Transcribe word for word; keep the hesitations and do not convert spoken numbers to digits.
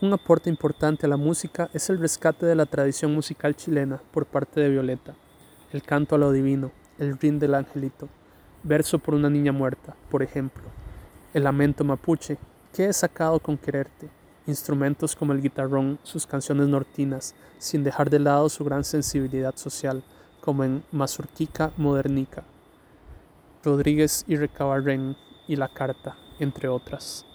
Un aporte importante a la música es el rescate de la tradición musical chilena por parte de Violeta, el canto a lo divino, el rin del angelito, verso por una niña muerta, por ejemplo, el lamento mapuche, que he sacado con quererte, instrumentos como el guitarrón, sus canciones nortinas, sin dejar de lado su gran sensibilidad social, como en Mazurquica Modernica, Rodríguez y Recabarren y La Carta, entre otras.